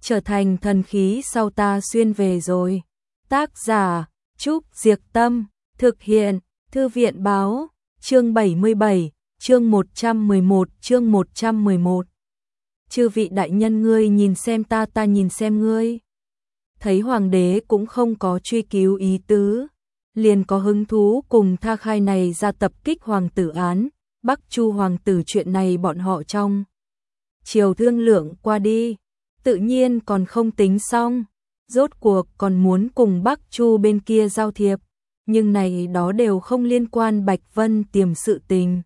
trở thành thần khí sau ta xuyên về rồi. Tác giả Trúc Diệc Tâm, thực hiện Thư viện Báo, chương 77, chương 111, chương 111. Chư vị đại nhân, ngươi nhìn xem ta, ta nhìn xem ngươi. Thấy hoàng đế cũng không có truy cứu ý tứ, liền có hứng thú cùng tha khai này ra tập kích hoàng tử án, Bắc Chu hoàng tử chuyện này bọn họ trong chiều thương lượng qua đi, tự nhiên còn không tính xong, rốt cuộc còn muốn cùng Bắc Chu bên kia giao thiệp, nhưng này đó đều không liên quan Bạch Vân Tiềm sự tình.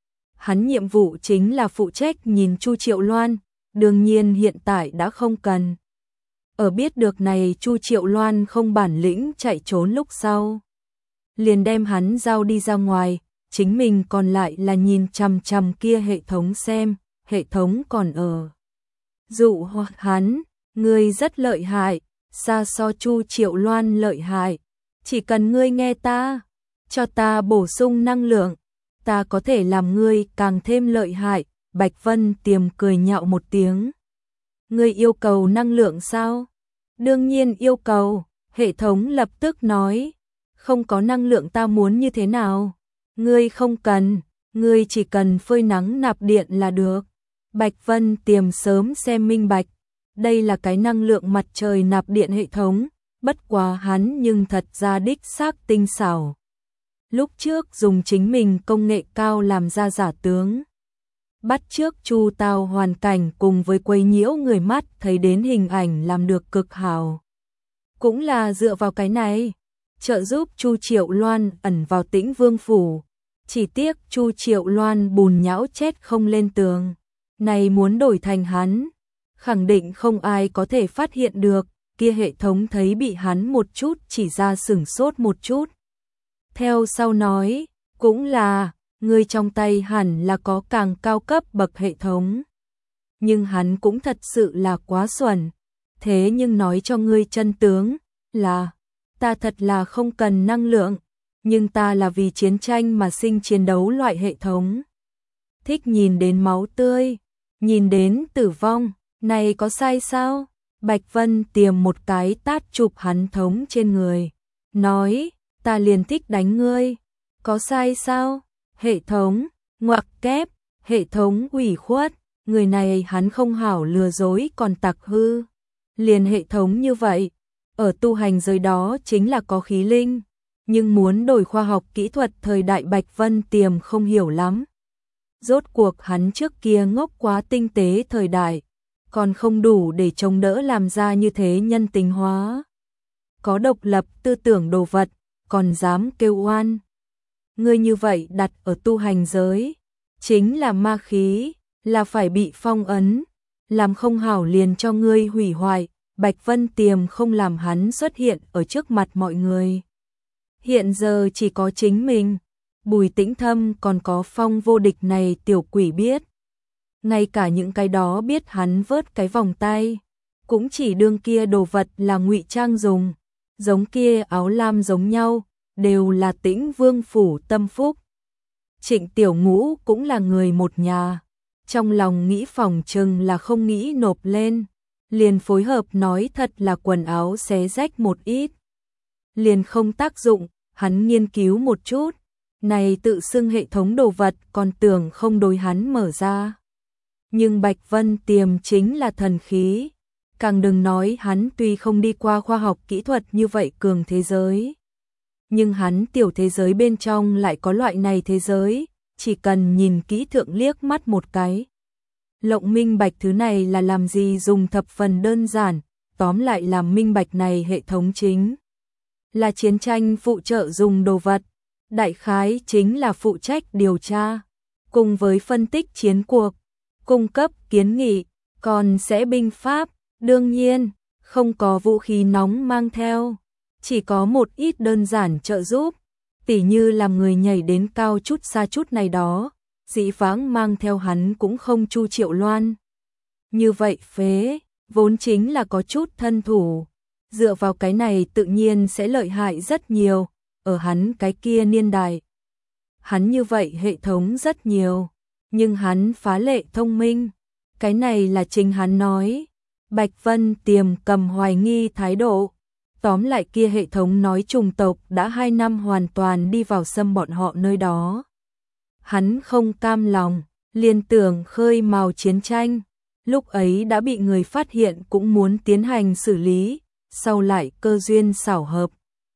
Hắn nhiệm vụ chính là phụ trách nhìn Chu Triệu Loan, đương nhiên hiện tại đã không cần. Ở biết được này Chu Triệu Loan không bản lĩnh chạy trốn lúc sau, liền đem hắn giao đi ra ngoài, chính mình còn lại là nhìn chằm chằm kia hệ thống xem, hệ thống còn ở. Dụ hoặc hắn, ngươi rất lợi hại, xa so Chu Triệu Loan lợi hại, chỉ cần ngươi nghe ta, cho ta bổ sung năng lượng, ta có thể làm ngươi càng thêm lợi hại. Bạch Vân Tiềm cười nhạo một tiếng. Ngươi yêu cầu năng lượng sao? Đương nhiên yêu cầu, hệ thống lập tức nói. Không có năng lượng ta muốn như thế nào? Ngươi không cần, ngươi chỉ cần phơi nắng nạp điện là được. Bạch Vân Tiềm sớm xem minh bạch, đây là cái năng lượng mặt trời nạp điện hệ thống, bất quá hắn nhưng thật ra đích xác tinh xảo. Lúc trước dùng chính mình công nghệ cao làm ra giả tướng, bắt chước Chu Tào hoàn cảnh cùng với quấy nhiễu người mắt thấy đến hình ảnh làm được cực hảo. Cũng là dựa vào cái này, trợ giúp Chu Triệu Loan ẩn vào Tĩnh Vương phủ. Chỉ tiếc Chu Triệu Loan bùn nhão chết không lên tường. Này muốn đổi thành hắn, khẳng định không ai có thể phát hiện được, kia hệ thống thấy bị hắn một chút chỉ ra sửng sốt một chút. Theo sau nói, cũng là, ngươi trong tay hẳn là có càng cao cấp bậc hệ thống. Nhưng hắn cũng thật sự là quá xuẩn. Thế nhưng nói cho ngươi chân tướng là, ta thật là không cần năng lượng, nhưng ta là vì chiến tranh mà sinh chiến đấu loại hệ thống. Thích nhìn đến máu tươi, nhìn đến tử vong, này có sai sao? Bạch Vân Tiềm một cái tát chụp hắn thống trên người, nói, ta liền thích đánh ngươi, có sai sao? Hệ thống, ngoặc kép, hệ thống ủy khuất, người này hắn không hảo lừa dối còn tặc hư. Liền hệ thống như vậy, ở tu hành giới đó chính là có khí linh, nhưng muốn đổi khoa học kỹ thuật thời đại Bạch Vân Tiềm không hiểu lắm. Rốt cuộc hắn trước kia ngốc quá tinh tế thời đại, còn không đủ để chống đỡ làm ra như thế nhân tính hóa. Có độc lập tư tưởng đồ vật, còn dám kêu oan. Ngươi như vậy đặt ở tu hành giới, chính là ma khí, là phải bị phong ấn, làm không hảo liền cho ngươi hủy hoại. Bạch Vân Tiềm không làm hắn xuất hiện ở trước mặt mọi người. Hiện giờ chỉ có chính mình, Bùi Tĩnh Thâm còn có Phong Vô Địch này tiểu quỷ biết. Ngay cả những cái đó biết hắn vớt cái vòng tay, cũng chỉ đương kia đồ vật là ngụy trang dùng, giống kia áo lam giống nhau, đều là Tĩnh Vương phủ tâm phúc. Trịnh Tiểu Ngũ cũng là người một nhà, trong lòng nghĩ phòng chừng là không nghĩ nộp lên, liền phối hợp nói thật là quần áo xé rách một ít. Liền không tác dụng, hắn nghiên cứu một chút, này tự xưng hệ thống đồ vật còn tưởng không đối hắn mở ra. Nhưng Bạch Vân Tiềm chính là thần khí, càng đừng nói hắn tuy không đi qua khoa học kỹ thuật như vậy cường thế giới. Nhưng hắn tiểu thế giới bên trong lại có loại này thế giới, chỉ cần nhìn kỹ thượng liếc mắt một cái. Lộng minh bạch thứ này là làm gì dùng thập phần đơn giản, tóm lại làm minh bạch này hệ thống chính là chiến tranh phụ trợ dùng đồ vật, đại khái chính là phụ trách điều tra, cùng với phân tích chiến cuộc, cung cấp kiến nghị, còn sẽ binh pháp, đương nhiên, không có vũ khí nóng mang theo, chỉ có một ít đơn giản trợ giúp, tỉ như làm người nhảy đến cao chút xa chút này đó. Dĩ vãng mang theo hắn cũng không Chu Triệu Loan. Như vậy phế, vốn chính là có chút thân thủ, dựa vào cái này tự nhiên sẽ lợi hại rất nhiều, ở hắn cái kia niên đại. Hắn như vậy hệ thống rất nhiều, nhưng hắn phá lệ thông minh, cái này là chính hắn nói, Bạch Vân Tiềm cầm hoài nghi thái độ. Tóm lại kia hệ thống nói chủng tộc đã 2 năm hoàn toàn đi vào xâm bọn họ nơi đó. Hắn không cam lòng, liền tưởng khơi mào chiến tranh. Lúc ấy đã bị người phát hiện cũng muốn tiến hành xử lý, sau lại cơ duyên xảo hợp.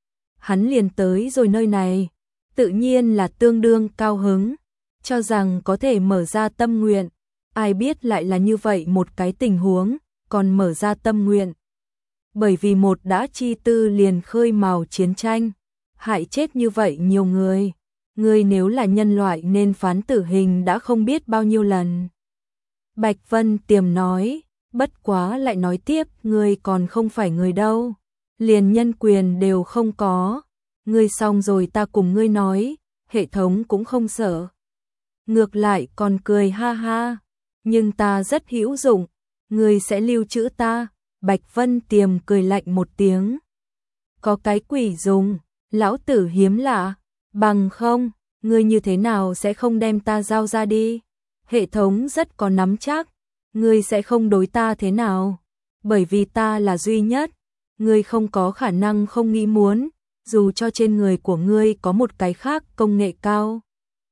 Hắn liền tới rồi nơi này, tự nhiên là tương đương cao hứng, cho rằng có thể mở ra tâm nguyện. Ai biết lại là như vậy một cái tình huống, còn mở ra tâm nguyện. Bởi vì một đã chi tư liền khơi mào chiến tranh, hại chết như vậy nhiều người. Ngươi nếu là nhân loại nên phán tử hình đã không biết bao nhiêu lần. Bạch Vân Tiềm nói, bất quá lại nói tiếp, ngươi còn không phải người đâu, liền nhân quyền đều không có. Ngươi xong rồi ta cùng ngươi nói, hệ thống cũng không sợ. Ngược lại còn cười ha ha, nhưng ta rất hữu dụng, ngươi sẽ lưu trữ ta. Bạch Vân Tiềm cười lạnh một tiếng. Có cái quỷ dùng, lão tử hiếm lạ, bằng không, ngươi như thế nào sẽ không đem ta giao ra đi? Hệ thống rất có nắm chắc, ngươi sẽ không đối ta thế nào, bởi vì ta là duy nhất, ngươi không có khả năng không nghĩ muốn, dù cho trên người của ngươi có một cái khác công nghệ cao.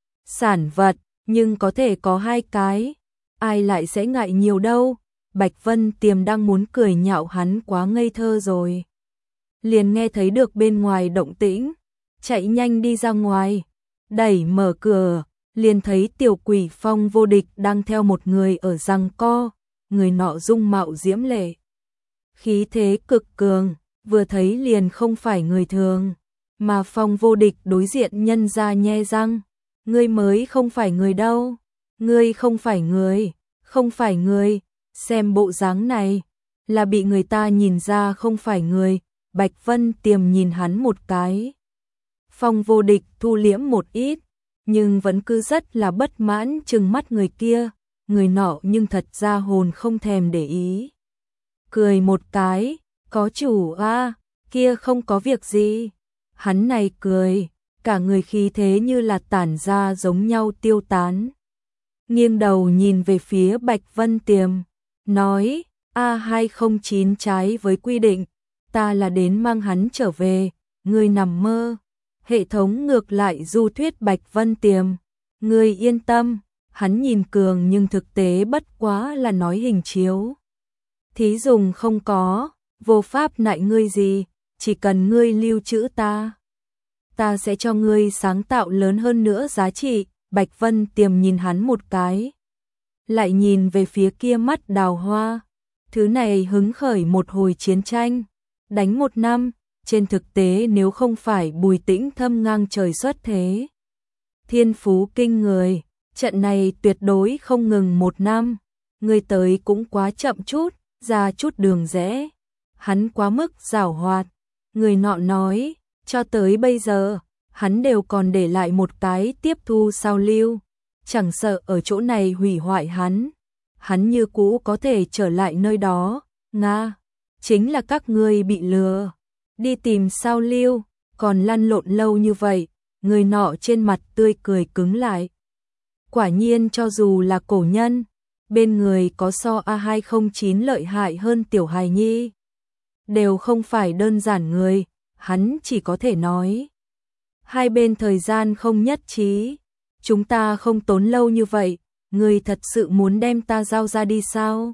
Sản vật, nhưng có thể có 2 cái, ai lại sẽ ngại nhiều đâu. Bạch Vân Tiềm đang muốn cười nhạo hắn quá ngây thơ rồi. Liền nghe thấy được bên ngoài động tĩnh, chạy nhanh đi ra ngoài, đẩy mở cửa, liền thấy tiểu quỷ Phong Vô Địch đang theo một người ở giằng co, người nọ dung mạo diễm lệ. Khí thế cực cường, vừa thấy liền không phải người thường, mà Phong Vô Địch đối diện nhân ra nhe răng, ngươi mới không phải người đâu, ngươi không phải người, không phải người. Xem bộ dáng này, là bị người ta nhìn ra không phải người. Bạch Vân Tiềm nhìn hắn một cái. Phong Vô Địch thu liễm một ít, nhưng vẫn cứ rất là bất mãn trừng mắt người kia. Người nọ nhưng thật ra hồn không thèm để ý. Cười một cái, có chủ a, kia không có việc gì. Hắn này cười, cả người khí thế như là tản ra giống nhau tiêu tán. Nghiêng đầu nhìn về phía Bạch Vân Tiềm, nói, A209 trái với quy định, ta là đến mang hắn trở về, ngươi nằm mơ. Hệ thống ngược lại du thuyết Bạch Vân Tiềm, ngươi yên tâm, hắn nhìn cường nhưng thực tế bất quá là nói hình chiếu. Thí dùng không có, vô pháp nại ngươi gì, chỉ cần ngươi lưu trữ ta sẽ cho ngươi sáng tạo lớn hơn nữa giá trị. Bạch Vân Tiềm nhìn hắn một cái, lại nhìn về phía kia mắt đào hoa. Thứ này hứng khởi một hồi chiến tranh, đánh 1 năm, trên thực tế nếu không phải Bùi Tĩnh Thâm ngang trời xuất thế. Thiên phú kinh người, trận này tuyệt đối không ngừng 1 năm, người tới cũng quá chậm chút, ra chút đường rẽ. Hắn quá mức giảo hoạt, người nọ nói, cho tới bây giờ, hắn đều còn để lại một cái tiếp thu sao lưu, chẳng sợ ở chỗ này hủy hoại hắn. Hắn như cũ có thể trở lại nơi đó, Nga, chính là các ngươi bị lừa, đi tìm sao lưu, còn lăn lộn lâu như vậy. Người nọ trên mặt tươi cười cứng lại. Quả nhiên cho dù là cổ nhân, bên người có so A209 lợi hại hơn tiểu hài nhi, đều không phải đơn giản người, hắn chỉ có thể nói. Hai bên thời gian không nhất trí, chúng ta không tốn lâu như vậy, ngươi thật sự muốn đem ta giao ra đi sao?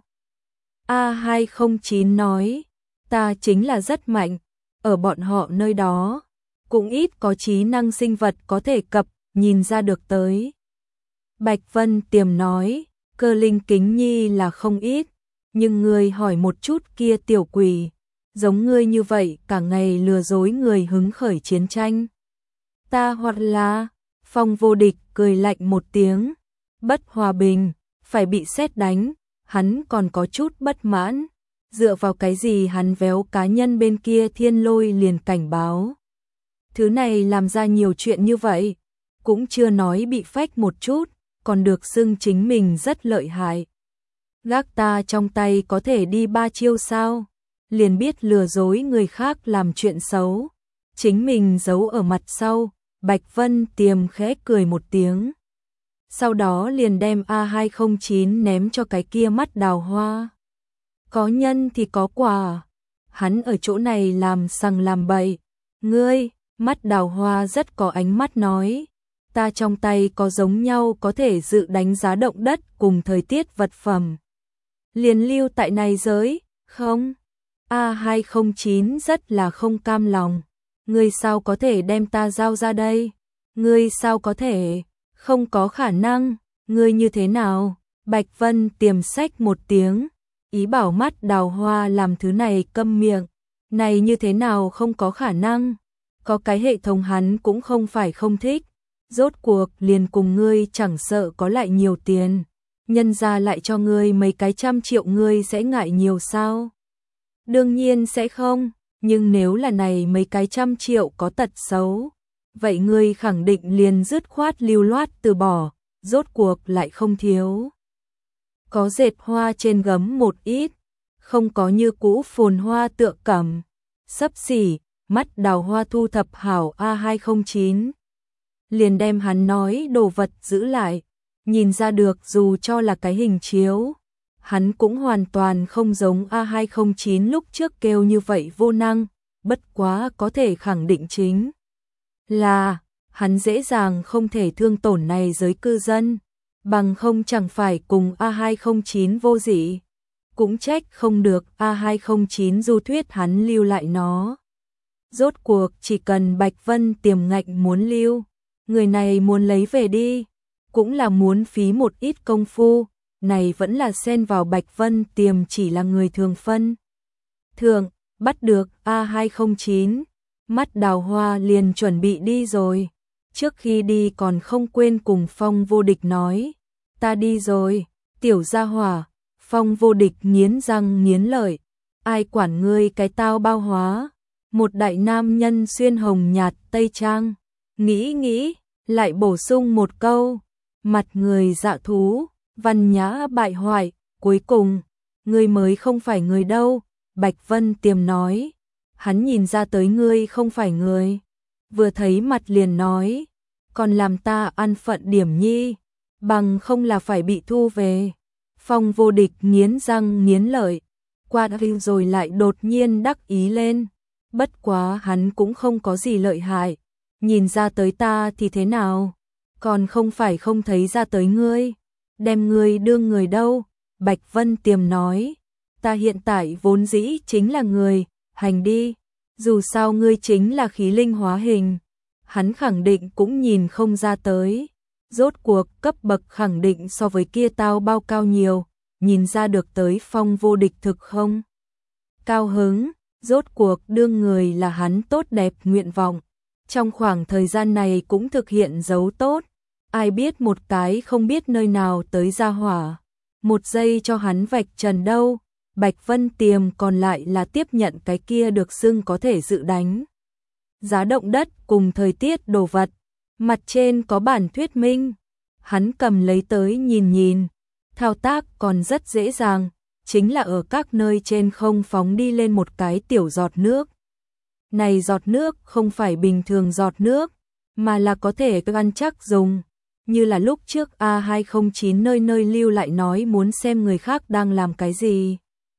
A209 nói, ta chính là rất mạnh, ở bọn họ nơi đó, cũng ít có trí năng sinh vật có thể cập, nhìn ra được tới. Bạch Vân Tiềm nói, cơ linh kính nhi là không ít, nhưng ngươi hỏi một chút kia tiểu quỷ, giống ngươi như vậy cả ngày lừa dối người hứng khởi chiến tranh. Ta hoặc là, Phong Vô Địch cười lạnh một tiếng, bất hòa bình, phải bị sét đánh, hắn còn có chút bất mãn, dựa vào cái gì hắn véo cá nhân bên kia Thiên Lôi liền cảnh báo. Thứ này làm ra nhiều chuyện như vậy, cũng chưa nói bị phách một chút, còn được xưng chính mình rất lợi hại. Gác ta trong tay có thể đi 3 chiêu sao, liền biết lừa dối người khác làm chuyện xấu, chính mình giấu ở mặt sau. Bạch Vân Tiềm khẽ cười một tiếng, sau đó liền đem A209 ném cho cái kia mắt đào hoa. có nhân thì có quả. Hắn ở chỗ này làm sằng làm bậy. Ngươi, mắt Đào Hoa rất có ánh mắt nói, ta trong tay có giống nhau có thể dự đánh giá động đất cùng thời tiết vật phẩm. Liền lưu tại này giới, không? A209 rất là không cam lòng. Ngươi sao có thể đem ta giao ra đây? Ngươi sao có thể? Không có khả năng. Ngươi như thế nào? Bạch Vân Tiềm xách một tiếng, ý bảo mắt Đào Hoa làm thứ này câm miệng. Này như thế nào không có khả năng? Có cái hệ thống hắn cũng không phải không thích. Rốt cuộc liền cùng ngươi chẳng sợ có lại nhiều tiền. Nhân ra lại cho ngươi mấy cái trăm triệu, ngươi sẽ ngại nhiều sao? Đương nhiên sẽ không, nhưng nếu là này mấy cái trăm triệu có tật xấu, vậy ngươi khẳng định liền dứt khoát lưu loát từ bỏ, rốt cuộc lại không thiếu. Có dệt hoa trên gấm một ít, không có như cũ phồn hoa tựa cẩm. Xấp xỉ, mắt Đào Hoa thu thập hảo A209. Liền đem hắn nói đồ vật giữ lại, nhìn ra được dù cho là cái hình chiếu, hắn cũng hoàn toàn không giống A209 lúc trước kêu như vậy vô năng, bất quá có thể khẳng định chính là hắn dễ dàng không thể thương tổn này giới cư dân, bằng không chẳng phải cùng A209 vô dị. Cũng trách không được A209 du thuyết hắn lưu lại nó. Rốt cuộc chỉ cần Bạch Vân Tiềm ngạnh muốn lưu, người này muốn lấy về đi, cũng là muốn phí một ít công phu, này vẫn là xen vào Bạch Vân Tiềm chỉ là người thường phân. Thường, bắt được A209, mắt Đào Hoa liền chuẩn bị đi rồi. Trước khi đi còn không quên cùng Phong Vô Địch nói, ta đi rồi, tiểu gia hỏa. Phong Vô Địch nghiến răng nghiến lợi, ai quản ngươi cái tao bao hóa. Một đại nam nhân xuyên hồng nhạt tây trang, nghĩ, lại bổ sung một câu, mặt người dạ thú, văn nhã bại hoại, cuối cùng, ngươi mới không phải người đâu. Bạch Vân Tiềm nói, hắn nhìn ra tới ngươi không phải người, vừa thấy mặt liền nói, còn làm ta ăn phận điểm nhi, bằng không là phải bị thu về. Phong Vô Địch nghiến răng nghiến lợi, qua rồi lại đột nhiên đắc ý lên, bất quá hắn cũng không có gì lợi hại, nhìn ra tới ta thì thế nào, còn không phải không thấy ra tới ngươi, đem ngươi đương người đâu. Bạch Vân Tiềm nói, ta hiện tại vốn dĩ chính là người, hành đi, dù sao ngươi chính là khí linh hóa hình. Hắn khẳng định cũng nhìn không ra tới, rốt cuộc cấp bậc khẳng định so với kia tao bao cao nhiều, nhìn ra được tới Phong Vô Địch thực không? Cao hứng, rốt cuộc đương người là hắn tốt đẹp nguyện vọng, trong khoảng thời gian này cũng thực hiện dấu tốt, ai biết một cái không biết nơi nào tới ra hỏa, một giây cho hắn vạch trần đâu. Bạch Vân Tiềm còn lại là tiếp nhận cái kia được xưng có thể dự đánh giá động đất cùng thời tiết đồ vật, mặt trên có bản thuyết minh, hắn cầm lấy tới nhìn, thao tác còn rất dễ dàng, chính là ở các nơi trên không phóng đi lên một cái tiểu giọt nước. Này giọt nước không phải bình thường giọt nước, mà là có thể ăn chắc dùng, như là lúc trước A209 nơi nơi lưu lại nói muốn xem người khác đang làm cái gì.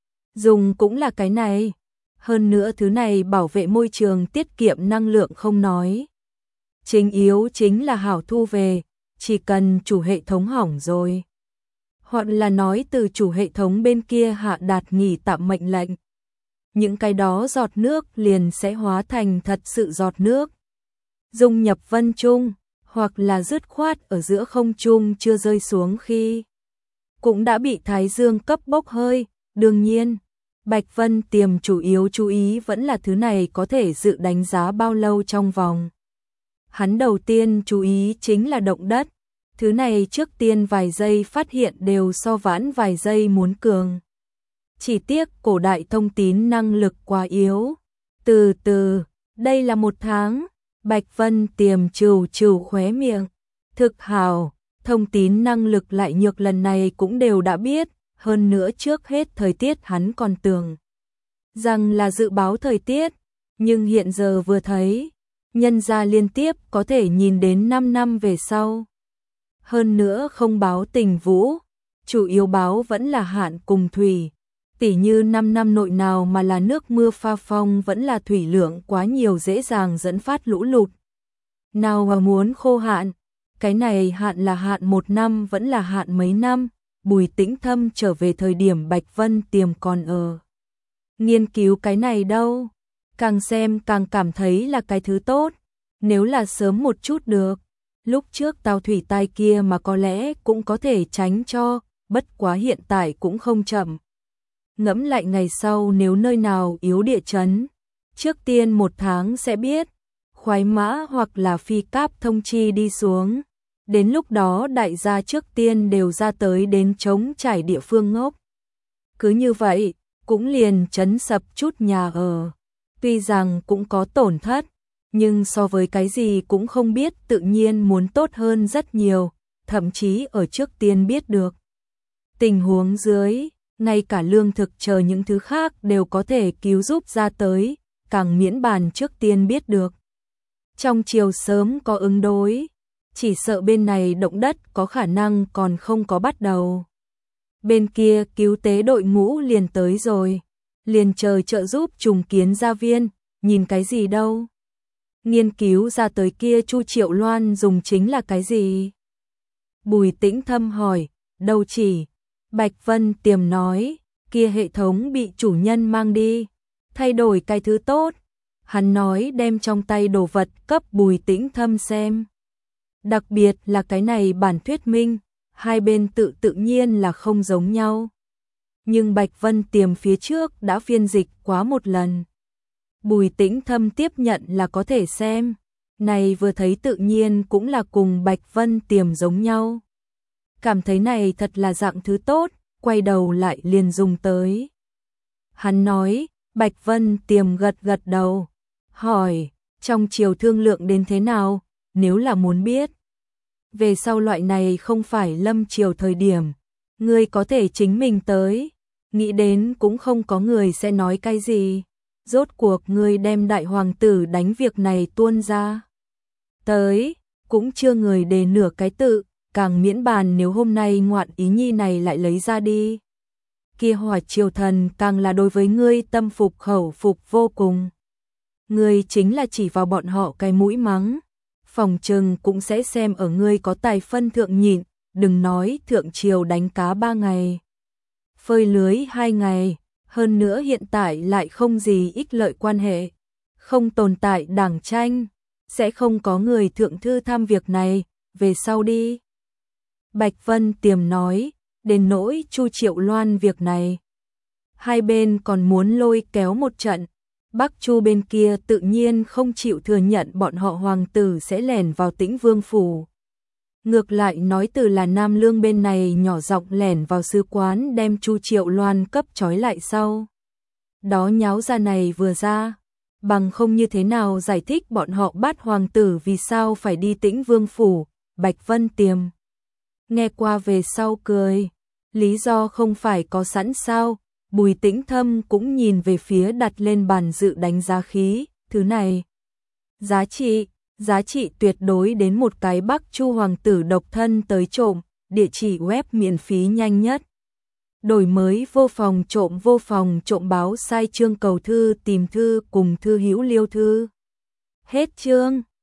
Dùng cũng là cái này. Hơn nữa thứ này bảo vệ môi trường, tiết kiệm năng lượng không nói. Chính yếu chính là hảo thu về, chỉ cần chủ hệ thống hỏng rồi. Hoặc là nói từ chủ hệ thống bên kia hạ đạt nghỉ tạm mệnh lệnh. Những cái đó giọt nước liền sẽ hóa thành thật sự giọt nước. Dung nhập vân trung, hoặc là dứt khoát ở giữa không trung chưa rơi xuống khi. Cũng đã bị Thái Dương cấp bốc hơi, đương nhiên. Bạch Vân Tiềm chủ yếu chú ý vẫn là thứ này có thể dự đánh giá bao lâu trong vòng. Hắn đầu tiên chú ý chính là động đất, thứ này trước tiên vài giây phát hiện đều so vãn vài giây muốn cường. Chỉ tiếc cổ đại thông tín năng lực quá yếu. Từ từ, đây là 1 tháng, Bạch Vân Tiềm trừ khóe miệng. Thực hào, thông tín năng lực lại nhược lần này cũng đều đã biết. Hơn nữa trước hết thời tiết hắn còn tưởng rằng là dự báo thời tiết, nhưng hiện giờ vừa thấy, nhân ra liên tiếp có thể nhìn đến 5 năm về sau. Hơn nữa không báo tình vũ, chủ yếu báo vẫn là hạn cùng thủy, Tỉ như 5 năm nội nào mà là nước mưa pha phong vẫn là thủy lượng quá nhiều dễ dàng dẫn phát lũ lụt. Nào mà muốn khô hạn, cái này hạn là hạn 1 năm vẫn là hạn mấy năm, Bùi Tĩnh Thâm trở về thời điểm Bạch Vân Tiềm còn ở. Nghiên cứu cái này đâu, càng xem càng cảm thấy là cái thứ tốt, nếu là sớm một chút được. Lúc trước tàu thủy tai kia mà có lẽ cũng có thể tránh cho, bất quá hiện tại cũng không chậm. Ngẫm lại ngày sau nếu nơi nào yếu địa chấn, trước tiên 1 tháng sẽ biết, khoái mã hoặc là phi cáp thông chi đi xuống. Đến lúc đó đại gia trước tiên đều ra tới đến chống trải địa phương ngốc. Cứ như vậy, cũng liền chấn sập chút nhà ở. Tuy rằng cũng có tổn thất, nhưng so với cái gì cũng không biết tự nhiên muốn tốt hơn rất nhiều, thậm chí ở trước tiên biết được. Tình huống dưới, ngay cả lương thực chờ những thứ khác đều có thể cứu giúp ra tới, càng miễn bàn trước tiên biết được. Trong chiều sớm có ứng đối, chỉ sợ bên này động đất có khả năng còn không có bắt đầu. Bên kia cứu tế đội ngũ liền tới rồi, liền chờ trợ giúp trùng kiến gia viên, nhìn cái gì đâu. Nghiên cứu ra tới kia Chu Triệu Loan dùng chính là cái gì? Bùi Tĩnh Thâm hỏi, đâu chỉ. Bạch Vân Tiềm nói, kia hệ thống bị chủ nhân mang đi, thay đổi cái thứ tốt. Hắn nói đem trong tay đồ vật cấp Bùi Tĩnh Thâm xem. Đặc biệt là cái này bản thuyết minh, hai bên tự nhiên là không giống nhau. Nhưng Bạch Vân Tiềm phía trước đã phiên dịch quá một lần. Bùi Tĩnh Thâm tiếp nhận là có thể xem, này vừa thấy tự nhiên cũng là cùng Bạch Vân Tiềm giống nhau. Cảm thấy này thật là dạng thứ tốt, quay đầu lại liền dùng tới. Hắn nói, Bạch Vân Tiềm gật gật đầu, hỏi, trong chiều thương lượng đến thế nào, nếu là muốn biết. Về sau loại này không phải lâm chiều thời điểm, ngươi có thể chính mình tới, nghĩ đến cũng không có người sẽ nói cái gì. Rốt cuộc ngươi đem đại hoàng tử đánh việc này tuôn ra. Tới, cũng chưa người đề nửa cái tự, càng miễn bàn nếu hôm nay ngoạn ý nhi này lại lấy ra đi. Kia Hỏa Triều Thần càng là đối với ngươi tâm phục khẩu phục vô cùng. Ngươi chính là chỉ vào bọn họ cái mũi mắng, phòng trừng cũng sẽ xem ở ngươi có tài phân thượng nhịn, đừng nói thượng triều đánh cá 3 ngày. Phơi lưới 2 ngày, hơn nữa hiện tại lại không gì ích lợi quan hệ, không tồn tại đảng tranh, sẽ không có người thượng thư tham việc này, về sau đi. Bạch Vân Tiềm nói, đến nỗi Chu Triệu Loan việc này. Hai bên còn muốn lôi kéo một trận, Bắc Chu bên kia tự nhiên không chịu thừa nhận bọn họ hoàng tử sẽ lẻn vào Tĩnh Vương phủ. Ngược lại nói từ là Nam Lương bên này nhỏ giọng lẻn vào sứ quán đem Chu Triệu Loan cấp trói lại sau. Đó nháo ra này vừa ra, bằng không như thế nào giải thích bọn họ bắt hoàng tử vì sao phải đi Tĩnh Vương phủ. Bạch Vân Tiềm nghe qua về sau cười, lý do không phải có sẵn sao. Bùi Tĩnh Thâm cũng nhìn về phía đặt lên bàn dự đánh giá khí, thứ này giá trị tuyệt đối đến một cái Bắc Chu hoàng tử độc thân tới trộm, địa chỉ web miễn phí nhanh nhất. Đổi mới vô phòng trộm báo sai chương cầu thư tìm thư cùng thư hữu liêu thư. Hết chương.